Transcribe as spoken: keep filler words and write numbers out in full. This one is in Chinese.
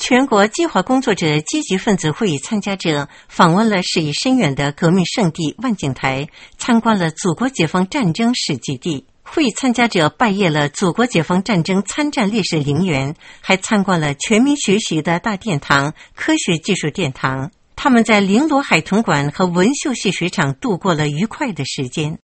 全国计划工作者积极分子会议参加者访问了视野深远的革命圣地万景台，参观了祖国解放战争史基地。会议参加者拜谒了祖国解放战争参战烈士陵园，还参观了全民学习的大殿堂、科学技术殿堂。他们在绫罗海豚馆和文秀戏水场度过了愉快的时间。